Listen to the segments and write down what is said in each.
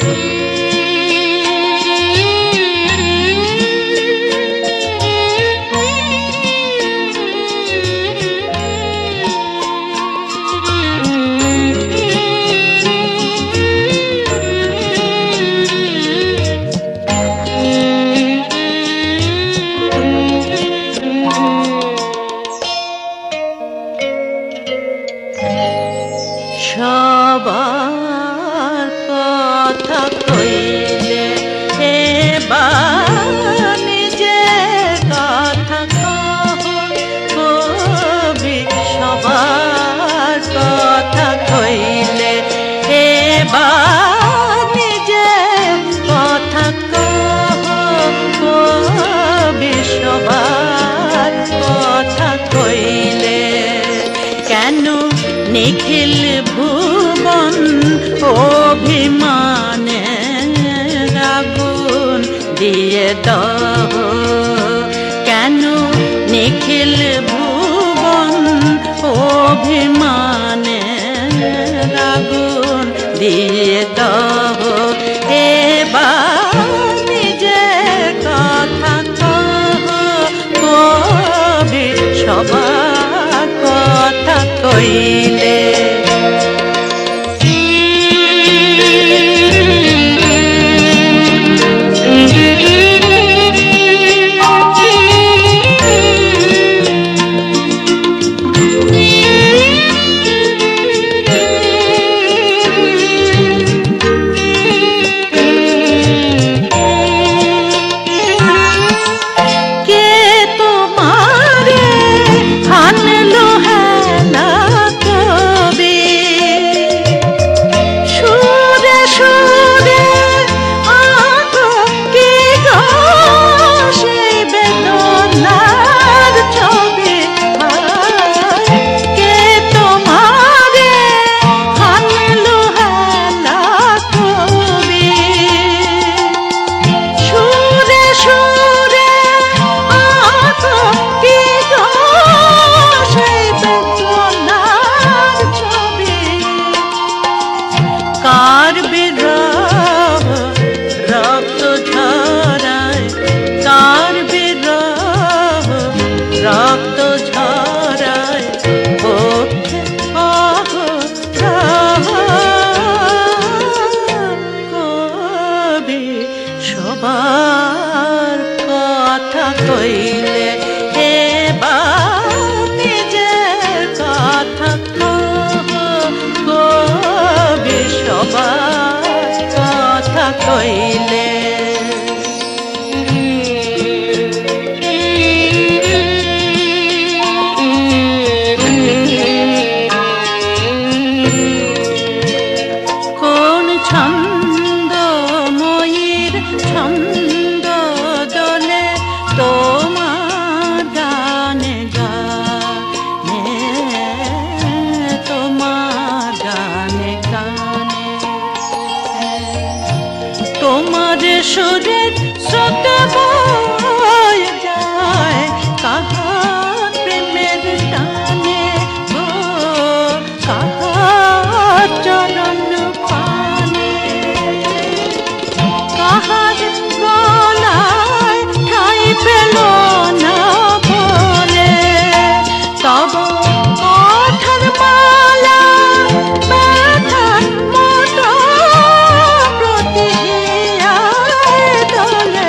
সবার কথা কইলে এবার নিজের কথা কবি। সবার কথা কইলে এবার নিজের কথা কবি। সবার কথা কইলে কেন নিখিল ভুবন অভিমানে আগুন দিয়ে দাও? কেন নিখিল ভুবন অভিমানে আগুন দিয়ে দাও? এবার নিজের কথা কবি। সবার কথা কইলে রক্ত ঝরায় কবি। সবার কথা কইলে এবার নিজের কথা কবি। সবার কথা কইলে ছন্দময়ীর ছন্দ দোলে তোমার গানে গানে, তোমার গানে গানে। তোমার সুরের স্রোত বয়ে যায় কাহার প্রেমের টানে গো, কাহার চরণ পানে। কাহার গলায় ঠাঁই পেল না বলে তব কথার মালা ব্যথার মতো প্রতি হিয়ায় দোলে।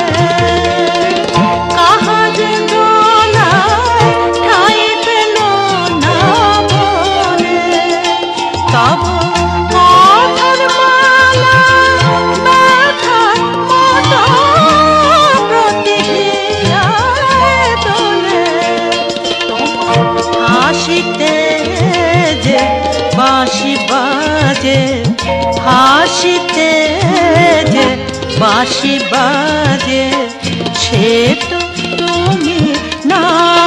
কাহার গলায় ঠাঁই পেল না বলে তব কথার মালা ব্যথার মতো প্রতি হিয়ায় দোলে। হাসিতে যে বাঁশি বাজে, হাসিতে যে বাঁশি বাজে সে তো তুমি না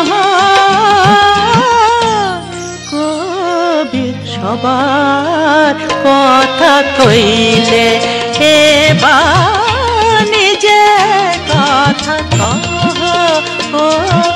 কবি। সবার কথা কইলে এবার নিজে কথা কবি।